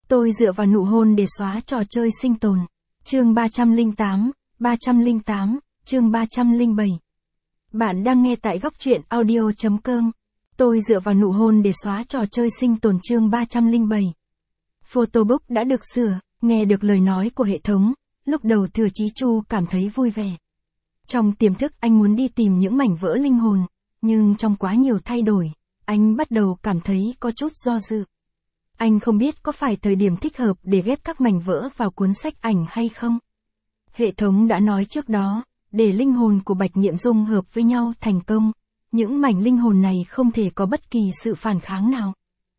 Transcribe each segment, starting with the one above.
Tôi dựa vào nụ hôn để xóa trò chơi sinh tồn. Chương 308, chương 307. Bạn đang nghe tại góc truyện audio.com. Tôi dựa vào nụ hôn để xóa trò chơi sinh tồn chương 307. Photobook đã được sửa, nghe được lời nói của hệ thống, lúc đầu Thừa Chí Chu cảm thấy vui vẻ. Trong tiềm thức anh muốn đi tìm những mảnh vỡ linh hồn, nhưng trong quá nhiều thay đổi, anh bắt đầu cảm thấy có chút do dự. Anh không biết có phải thời điểm thích hợp để ghép các mảnh vỡ vào cuốn sách ảnh hay không. Hệ thống đã nói trước đó, để linh hồn của Bạch Nhiễm dung hợp với nhau thành công, những mảnh linh hồn này không thể có bất kỳ sự phản kháng nào.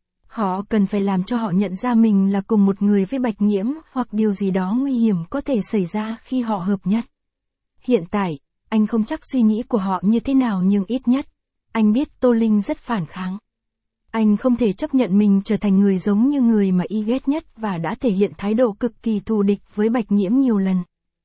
Họ cần phải làm cho họ nhận ra mình là cùng một người với Bạch Nhiễm hoặc điều gì đó nguy hiểm có thể xảy ra khi họ hợp nhất. Hiện tại, anh không chắc suy nghĩ của họ như thế nào nhưng ít nhất, anh biết Tô Linh rất phản kháng. Anh không thể chấp nhận mình trở thành người giống như người mà y ghét nhất và đã thể hiện thái độ cực kỳ thù địch với Bạch Nhiễm nhiều lần.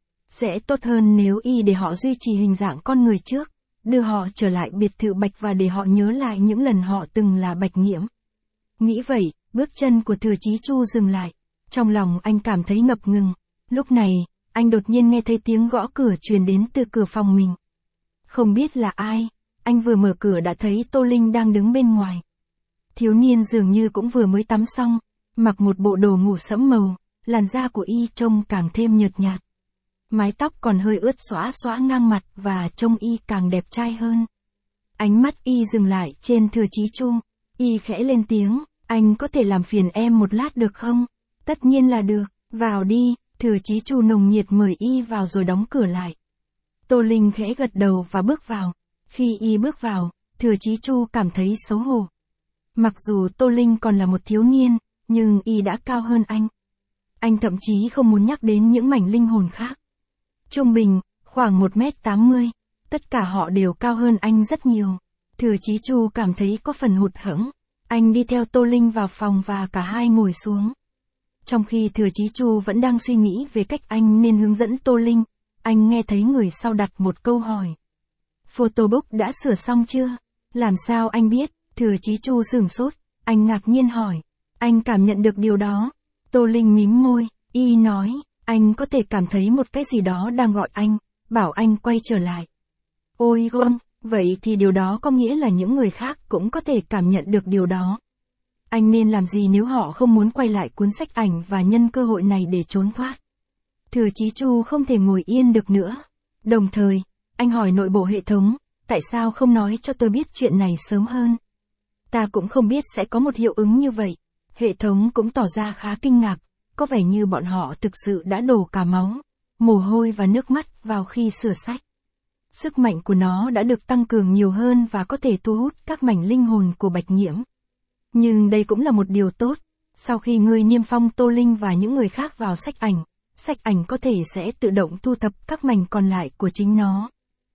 Sẽ tốt hơn nếu y để họ duy trì hình dạng con người trước, đưa họ trở lại biệt thự Bạch và để họ nhớ lại những lần họ từng là Bạch Nhiễm. Nghĩ vậy, bước chân của Thừa Chí Chu dừng lại. Trong lòng anh cảm thấy ngập ngừng. Lúc này, anh đột nhiên nghe thấy tiếng gõ cửa truyền đến từ cửa phòng mình. Không biết là ai, anh vừa mở cửa đã thấy Tô Linh đang đứng bên ngoài. Thiếu niên dường như cũng vừa mới tắm xong, mặc một bộ đồ ngủ sẫm màu, làn da của y trông càng thêm nhợt nhạt. Mái tóc còn hơi ướt xõa xõa ngang mặt và trông y càng đẹp trai hơn. Ánh mắt y dừng lại trên Thừa Chí Chu, y khẽ lên tiếng, anh có thể làm phiền em một lát được không? Tất nhiên là được, vào đi, Thừa Chí Chu nồng nhiệt mời y vào rồi đóng cửa lại. Tô Linh khẽ gật đầu và bước vào. Khi y bước vào, Thừa Chí Chu cảm thấy xấu hổ. Mặc dù Tô Linh còn là một thiếu niên, nhưng y đã cao hơn anh. Anh thậm chí không muốn nhắc đến những mảnh linh hồn khác. Trung bình, khoảng 1m80, tất cả họ đều cao hơn anh rất nhiều. Thừa Chí Chu cảm thấy có phần hụt hẫng. Anh đi theo Tô Linh vào phòng và cả hai ngồi xuống. Trong khi Thừa Chí Chu vẫn đang suy nghĩ về cách anh nên hướng dẫn Tô Linh, anh nghe thấy người sau đặt một câu hỏi. Photobook đã sửa xong chưa? Làm sao anh biết? Thừa Chí Chu sửng sốt, anh ngạc nhiên hỏi. Anh cảm nhận được điều đó. Tô Linh mím môi, y nói, anh có thể cảm thấy một cái gì đó đang gọi anh, bảo anh quay trở lại. Ôi gơm, vậy thì điều đó có nghĩa là những người khác cũng có thể cảm nhận được điều đó. Anh nên làm gì nếu họ không muốn quay lại cuốn sách ảnh và nhân cơ hội này để trốn thoát? Thừa Chí Chu không thể ngồi yên được nữa. Đồng thời, anh hỏi nội bộ hệ thống, tại sao không nói cho tôi biết chuyện này sớm hơn? Ta cũng không biết sẽ có một hiệu ứng như vậy. Hệ thống cũng tỏ ra khá kinh ngạc, có vẻ như bọn họ thực sự đã đổ cả máu, mồ hôi và nước mắt vào khi sửa sách. Sức mạnh của nó đã được tăng cường nhiều hơn và có thể thu hút các mảnh linh hồn của Bạch Nhiễm. Nhưng đây cũng là một điều tốt, sau khi ngươi niêm phong Tô Linh và những người khác vào sách ảnh có thể sẽ tự động thu thập các mảnh còn lại của chính nó.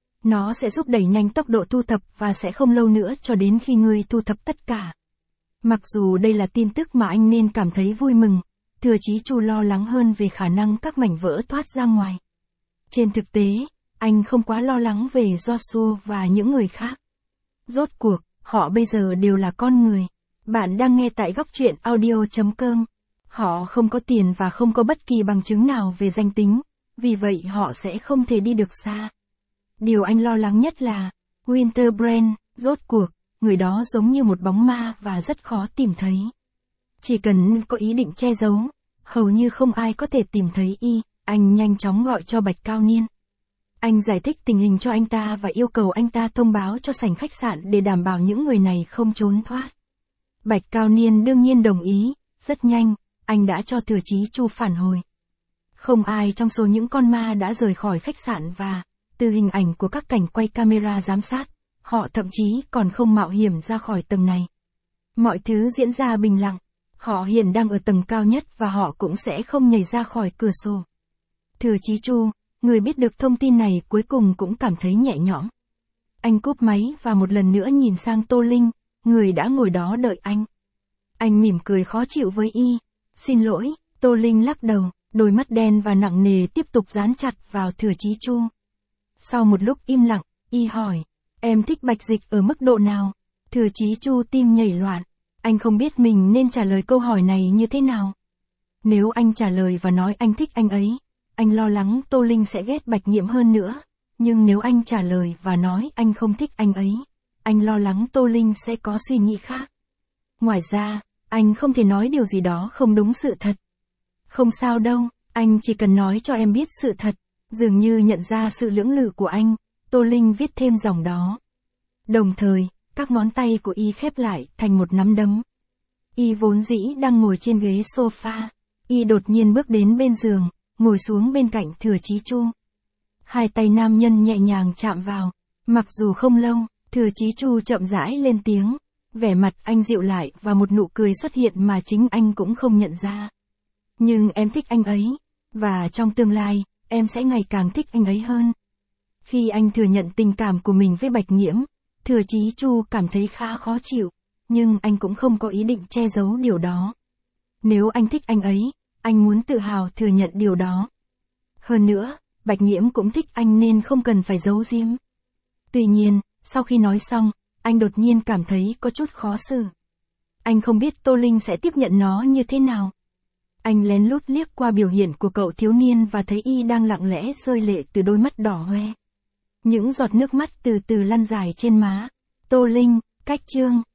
Nó sẽ giúp đẩy nhanh tốc độ thu thập và sẽ không lâu nữa cho đến khi ngươi thu thập tất cả. Mặc dù đây là tin tức mà anh nên cảm thấy vui mừng, Thừa Chí Chu lo lắng hơn về khả năng các mảnh vỡ thoát ra ngoài. Trên thực tế, anh không quá lo lắng về Joshua và những người khác. Rốt cuộc, họ bây giờ đều là con người. Bạn đang nghe tại góc truyện audio.com. Họ không có tiền và không có bất kỳ bằng chứng nào về danh tính, vì vậy họ sẽ không thể đi được xa. Điều anh lo lắng nhất là, Winterbrand, rốt cuộc, người đó giống như một bóng ma và rất khó tìm thấy. Chỉ cần có ý định che giấu, hầu như không ai có thể tìm thấy y. Anh nhanh chóng gọi cho Bạch Cao Niên. Anh giải thích tình hình cho anh ta và yêu cầu anh ta thông báo cho sảnh khách sạn để đảm bảo những người này không trốn thoát. Bạch Cao Niên đương nhiên đồng ý, rất nhanh, anh đã cho Thừa Chí Chu phản hồi. Không ai trong số những con ma đã rời khỏi khách sạn và, từ hình ảnh của các cảnh quay camera giám sát, họ thậm chí còn không mạo hiểm ra khỏi tầng này. Mọi thứ diễn ra bình lặng, họ hiện đang ở tầng cao nhất và họ cũng sẽ không nhảy ra khỏi cửa sổ. Thừa Chí Chu, người biết được thông tin này cuối cùng cũng cảm thấy nhẹ nhõm. Anh cúp máy và một lần nữa nhìn sang Tô Linh, người đã ngồi đó đợi anh. Anh mỉm cười khó chịu với y. Xin lỗi, Tô Linh lắc đầu, đôi mắt đen và nặng nề tiếp tục dán chặt vào Thừa Chí Chu. Sau một lúc im lặng, y hỏi, em thích Bạch Dịch ở mức độ nào? Thừa Chí Chu tim nhảy loạn, anh không biết mình nên trả lời câu hỏi này như thế nào. Nếu anh trả lời và nói anh thích anh ấy, anh lo lắng Tô Linh sẽ ghét Bạch Nghiễm hơn nữa. Nhưng nếu anh trả lời và nói anh không thích anh ấy, anh lo lắng Tô Linh sẽ có suy nghĩ khác. Ngoài ra, anh không thể nói điều gì đó không đúng sự thật. Không sao đâu, anh chỉ cần nói cho em biết sự thật. Dường như nhận ra sự lưỡng lự của anh, Tô Linh viết thêm dòng đó. Đồng thời, các ngón tay của y khép lại thành một nắm đấm. Y vốn dĩ đang ngồi trên ghế sofa. Y đột nhiên bước đến bên giường, ngồi xuống bên cạnh Thừa Chí Chu. Hai tay nam nhân nhẹ nhàng chạm vào. Mặc dù không lâu, Thừa Chí Chu chậm rãi lên tiếng. Vẻ mặt anh dịu lại và một nụ cười xuất hiện mà chính anh cũng không nhận ra. Nhưng em thích anh ấy. Và trong tương lai, em sẽ ngày càng thích anh ấy hơn. Khi anh thừa nhận tình cảm của mình với Bạch Nghiễm, Thừa Chí Chu cảm thấy khá khó chịu. Nhưng anh cũng không có ý định che giấu điều đó. Nếu anh thích anh ấy, anh muốn tự hào thừa nhận điều đó. Hơn nữa, Bạch Nghiễm cũng thích anh nên không cần phải giấu giếm. Tuy nhiên, sau khi nói xong, anh đột nhiên cảm thấy có chút khó xử. Anh không biết Tô Linh sẽ tiếp nhận nó như thế nào. Anh lén lút liếc qua biểu hiện của cậu thiếu niên và thấy y đang lặng lẽ rơi lệ từ đôi mắt đỏ hoe. Những giọt nước mắt từ từ lăn dài trên má. Tô Linh, cách chương.